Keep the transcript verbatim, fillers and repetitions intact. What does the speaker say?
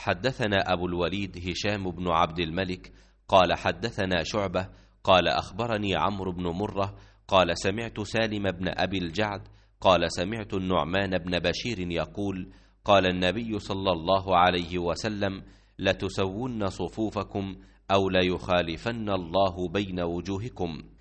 حدثنا أبو الوليد هشام بن عبد الملك قال حدثنا شعبة قال أخبرني عمرو بن مرة قال سمعت سالم بن أبي الجعد قال سمعت النعمان بن بشير يقول قال النبي صلى الله عليه وسلم لتسون صفوفكم أو ليخالفن الله بين وجوهكم.